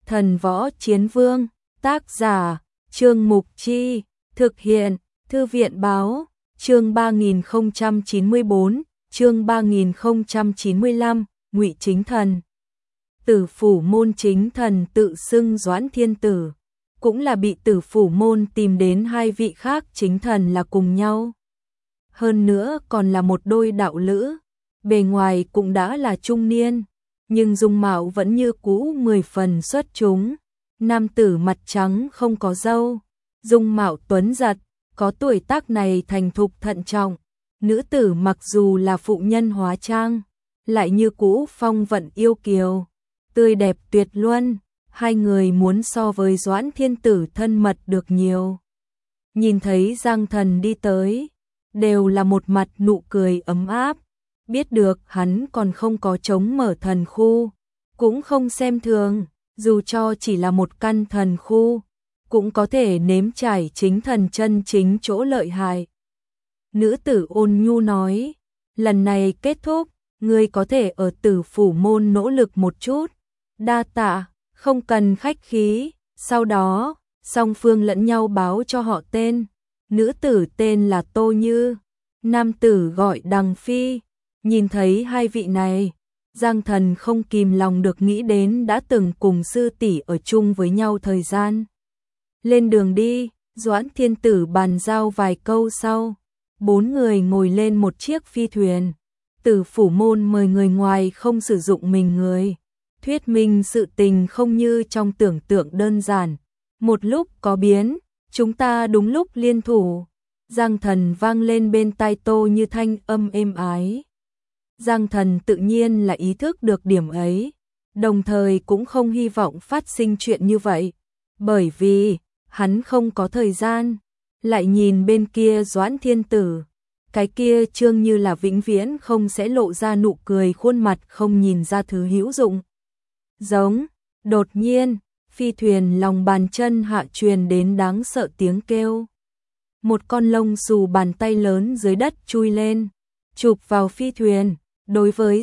Thần Võ Chiến Vương, tác giả, Trương Mục Chi, thực hiện, Thư viện Báo, chương 3094, chương 3095, Ngụy Chính Thần. Tử Phủ Môn chính thần tự xưng Doãn Thiên Tử, cũng là bị Tử Phủ Môn tìm đến hai vị khác chính thần là cùng nhau. Hơn nữa còn là một đôi đạo lữ, bề ngoài cũng đã là trung niên, nhưng dung mạo vẫn như cũ 10 phần xuất chúng. Nam tử mặt trắng không có râu, dung mạo tuấn giật, có tuổi tác này thành thục thận trọng. Nữ tử mặc dù là phụ nhân hóa trang, lại như cũ phong vận yêu kiều, tươi đẹp tuyệt luân. Hai người muốn so với Doãn Thiên Tử thân mật được nhiều. Nhìn thấy Giang Thần đi tới, đều là một mặt nụ cười ấm áp. Biết được hắn còn không có chống mở thần khu, cũng không xem thường, dù cho chỉ là một căn thần khu, cũng có thể nếm trải chính thần chân chính chỗ lợi hại. Nữ tử ôn nhu nói, lần này kết thúc, ngươi có thể ở Tử Phủ Môn nỗ lực một chút. Đa tạ, không cần khách khí. Sau đó, song phương lẫn nhau báo cho họ tên. Nữ tử tên là Tô Như, nam tử gọi Đằng Phi. Nhìn thấy hai vị này, Giang Thần không kìm lòng được nghĩ đến đã từng cùng sư tỷ ở chung với nhau thời gian. Lên đường đi, Doãn Thiên Tử bàn giao vài câu sau, bốn người ngồi lên một chiếc phi thuyền. Tử Phủ Môn mời người ngoài không sử dụng mình người, thuyết minh sự tình không như trong tưởng tượng đơn giản. Một lúc có biến, chúng ta đúng lúc liên thủ. Giang Thần vang lên bên tai Tô Như thanh âm êm ái. Giang Thần tự nhiên là ý thức được điểm ấy, đồng thời cũng không hy vọng phát sinh chuyện như vậy, bởi vì hắn không có thời gian. Lại nhìn bên kia Doãn Thiên Tử, cái kia trương như là vĩnh viễn không sẽ lộ ra nụ cười khuôn mặt không nhìn ra thứ hữu dụng. Giống, đột nhiên, phi thuyền lòng bàn chân hạ truyền đến đáng sợ tiếng kêu. Một con lông xù bàn tay lớn dưới đất chui lên, chụp vào phi thuyền. Đối với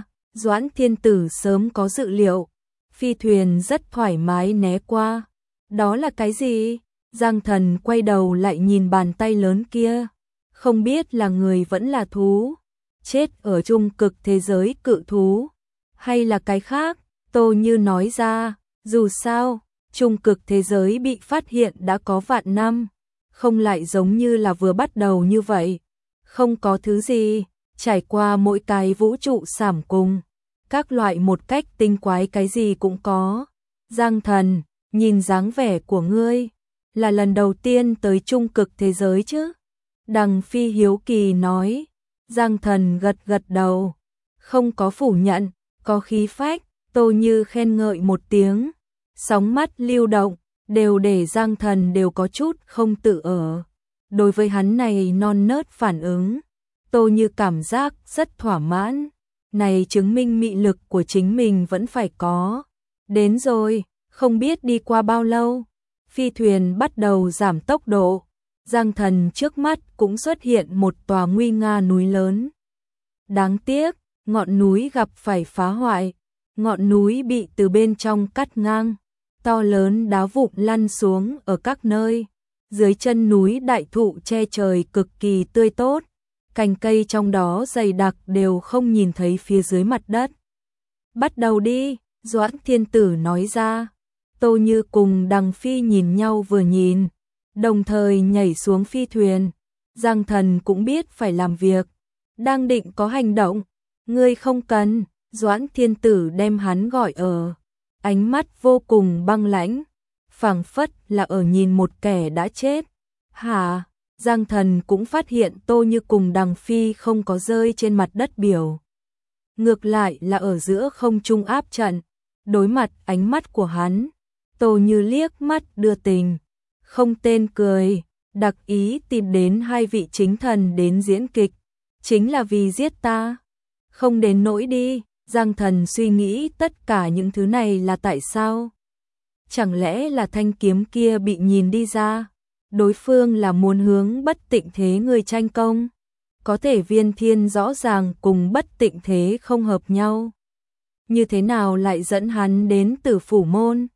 Doãn Thiên Tử sớm có dự liệu, phi thuyền rất thoải mái né qua. Đó là cái gì? Giang Thần quay đầu lại nhìn bàn tay lớn kia, không biết là người vẫn là thú, chết ở trung cực thế giới cự thú, hay là cái khác. Tô Như nói ra, dù sao, trung cực thế giới bị phát hiện đã có vạn năm, không lại giống như là vừa bắt đầu như vậy, không có thứ gì. Trải qua mỗi cái vũ trụ sảm cùng, các loại một cách tinh quái cái gì cũng có. Giang Thần, nhìn dáng vẻ của ngươi, là lần đầu tiên tới trung cực thế giới chứ? Đằng Phi hiếu kỳ nói. Giang Thần gật gật đầu, không có phủ nhận, có khí phách. Tô Như khen ngợi một tiếng, sóng mắt lưu động, đều để Giang Thần đều có chút không tự ở. Đối với hắn này non nớt phản ứng, Tô Như cảm giác rất thỏa mãn, này chứng minh mị lực của chính mình vẫn phải có. Đến rồi, không biết đi qua bao lâu, phi thuyền bắt đầu giảm tốc độ. Giang Thần trước mắt cũng xuất hiện một tòa nguy nga núi lớn. Đáng tiếc, ngọn núi gặp phải phá hoại, ngọn núi bị từ bên trong cắt ngang, to lớn đá vụn lăn xuống ở các nơi. Dưới chân núi đại thụ che trời cực kỳ tươi tốt, cành cây trong đó dày đặc đều không nhìn thấy phía dưới mặt đất. Bắt đầu đi, Doãn Thiên Tử nói ra. Tô Như cùng Đằng Phi nhìn nhau vừa nhìn, đồng thời nhảy xuống phi thuyền. Giang Thần cũng biết phải làm việc, đang định có hành động. Ngươi không cần, Doãn Thiên Tử đem hắn gọi ở. Ánh mắt vô cùng băng lãnh, phảng phất là ở nhìn một kẻ đã chết. Hả? Giang Thần cũng phát hiện Tô Như cùng Đằng Phi không có rơi trên mặt đất biểu. Ngược lại là ở giữa không trung áp trận. Đối mặt ánh mắt của hắn, Tô Như liếc mắt đưa tình, không tên cười, đặc ý tìm đến hai vị chính thần đến diễn kịch. Chính là vì giết ta? Không đến nỗi đi. Giang Thần suy nghĩ tất cả những thứ này là tại sao? Chẳng lẽ là thanh kiếm kia bị nhìn đi ra? Đối phương là muốn hướng Bất Tịnh Thế người tranh công. Có thể Viên Thiên rõ ràng cùng Bất Tịnh Thế không hợp nhau. Như thế nào lại dẫn hắn đến Tử Phủ Môn?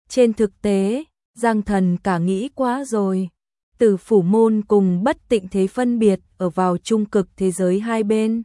Trên thực tế, Giang Thần cả nghĩ quá rồi. Tử Phủ Môn cùng Bất Tịnh Thế phân biệt ở vào trung cực thế giới hai bên.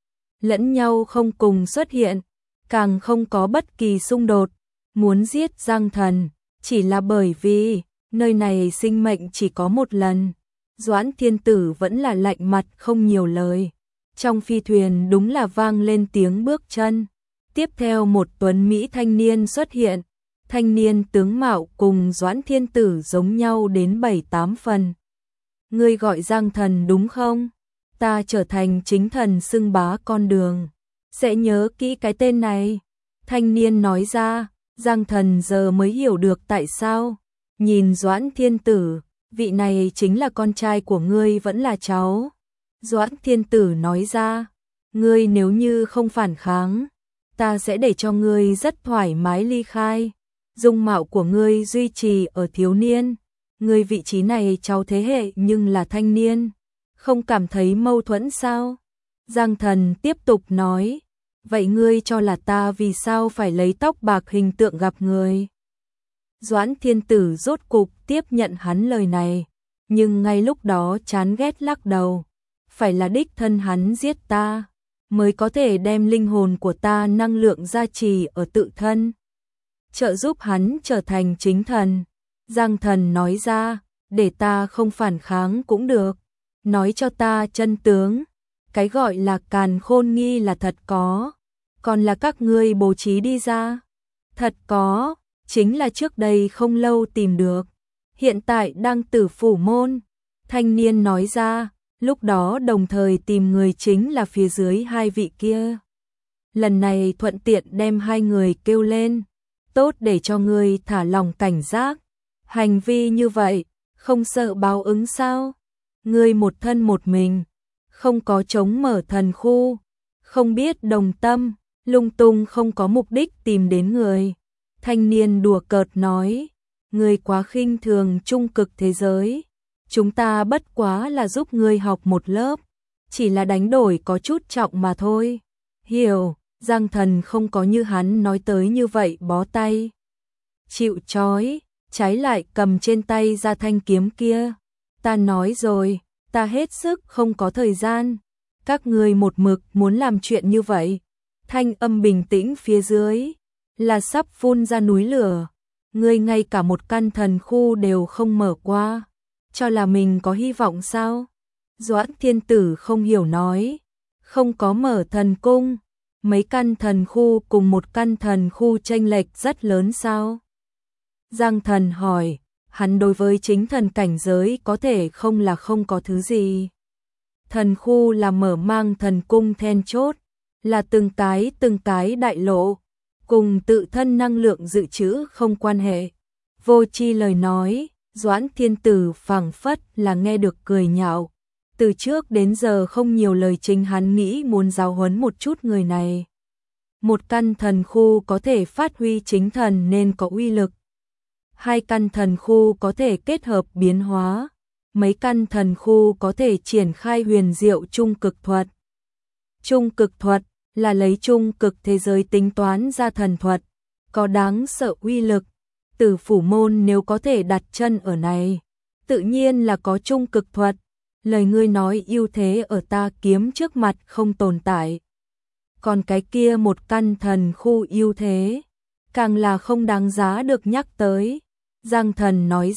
Lẫn nhau không cùng xuất hiện, càng không có bất kỳ xung đột. Muốn giết Giang Thần, chỉ là bởi vì nơi này sinh mệnh chỉ có một lần. Doãn Thiên Tử vẫn là lạnh mặt không nhiều lời. Trong phi thuyền đúng là vang lên tiếng bước chân. Tiếp theo một tuấn Mỹ thanh niên xuất hiện. Thanh niên tướng mạo cùng Doãn Thiên Tử giống nhau đến 7-8 phần. Ngươi gọi Giang Thần đúng không? Ta trở thành chính thần xưng bá con đường. Sẽ nhớ kỹ cái tên này. Thanh niên nói ra, Giang Thần giờ mới hiểu được tại sao. Nhìn Doãn Thiên Tử, vị này chính là con trai của ngươi vẫn là cháu. Doãn Thiên Tử nói ra, ngươi nếu như không phản kháng, ta sẽ để cho ngươi rất thoải mái ly khai. Dung mạo của ngươi duy trì ở thiếu niên, ngươi vị trí này cháu thế hệ nhưng là thanh niên, không cảm thấy mâu thuẫn sao? Giang Thần tiếp tục nói, vậy ngươi cho là ta vì sao phải lấy tóc bạc hình tượng gặp người? Doãn Thiên Tử rốt cục tiếp nhận hắn lời này, nhưng ngay lúc đó chán ghét lắc đầu, phải là đích thân hắn giết ta, mới có thể đem linh hồn của ta năng lượng gia trì ở tự thân, trợ giúp hắn trở thành chính thần. Giang Thần nói ra, để ta không phản kháng cũng được, nói cho ta chân tướng, cái gọi là càn khôn nghi là thật có, còn là các ngươi bố trí đi ra. Thật có, chính là trước đây không lâu tìm được, hiện tại đang Tử Phủ Môn. Thanh niên nói ra, lúc đó đồng thời tìm người chính là phía dưới hai vị kia. Lần này thuận tiện đem hai người kêu lên, tốt để cho ngươi thả lòng cảnh giác. Hành vi như vậy, không sợ báo ứng sao? Ngươi một thân một mình, không có chống mở thần khu, không biết đồng tâm, lung tung không có mục đích tìm đến người. Thanh niên đùa cợt nói, ngươi quá khinh thường trung cực thế giới. Chúng ta bất quá là giúp ngươi học một lớp, chỉ là đánh đổi có chút trọng mà thôi. Hiểu, Giang Thần không có như hắn nói tới như vậy bó tay. Chịu trói, trái lại cầm trên tay ra thanh kiếm kia. Ta nói rồi, ta hết sức không có thời gian. Các ngươi một mực muốn làm chuyện như vậy. Thanh âm bình tĩnh phía dưới, là sắp phun ra núi lửa. Ngươi ngay cả một căn thần khu đều không mở qua, cho là mình có hy vọng sao? Doãn Thiên Tử không hiểu nói, không có mở thần cung, mấy căn thần khu cùng một căn thần khu chênh lệch rất lớn sao? Giang Thần hỏi, hắn đối với chính thần cảnh giới có thể không là không có thứ gì. Thần khu là mở mang thần cung then chốt, là từng cái đại lộ, cùng tự thân năng lượng dự trữ không quan hệ. Vô chi lời nói, Doãn Thiên Tử phảng phất là nghe được cười nhạo. Từ trước đến giờ không nhiều lời, chính hắn nghĩ muốn giáo huấn một chút người này. Một căn thần khu có thể phát huy chính thần nên có uy lực. Hai căn thần khu có thể kết hợp biến hóa. Mấy căn thần khu có thể triển khai huyền diệu trung cực thuật. Trung cực thuật là lấy trung cực thế giới tính toán ra thần thuật, có đáng sợ uy lực. Tử Phủ Môn nếu có thể đặt chân ở này, tự nhiên là có trung cực thuật. Lời ngươi nói ưu thế ở ta kiếm trước mặt không tồn tại. Còn cái kia một căn thần khu ưu thế, càng là không đáng giá được nhắc tới. Giang Thần nói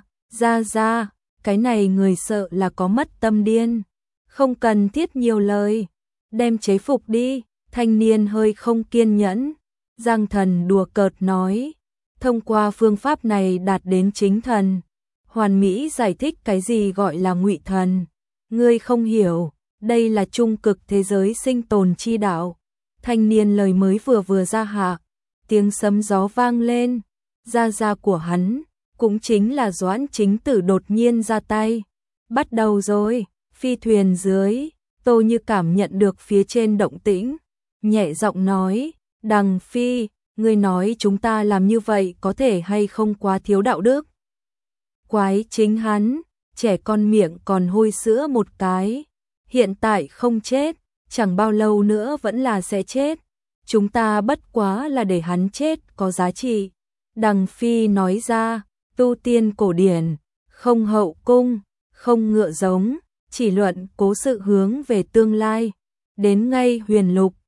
ra, cái này người sợ là có mất tâm điên. Không cần thiết nhiều lời, đem chế phục đi. Thanh niên hơi không kiên nhẫn. Giang Thần đùa cợt nói, thông qua phương pháp này đạt đến chính thần. Hoàn mỹ giải thích cái gì gọi là ngụy thần. Ngươi không hiểu, đây là trung cực thế giới sinh tồn chi đạo. Thanh niên lời mới vừa ra hạ, tiếng sấm gió vang lên. Gia của hắn, cũng chính là Doãn Chính Tử đột nhiên ra tay. Bắt đầu rồi, phi thuyền dưới, Tô Như cảm nhận được phía trên động tĩnh. Nhẹ giọng nói, Đằng Phi, ngươi nói chúng ta làm như vậy có thể hay không quá thiếu đạo đức? Quái chính hắn, trẻ con miệng còn hôi sữa một cái. Hiện tại không chết, chẳng bao lâu nữa vẫn là sẽ chết. Chúng ta bất quá là để hắn chết có giá trị. Đằng Phi nói ra, tu tiên cổ điển, không hậu cung, không ngựa giống, chỉ luận cố sự hướng về tương lai. Đến ngay huyền lục,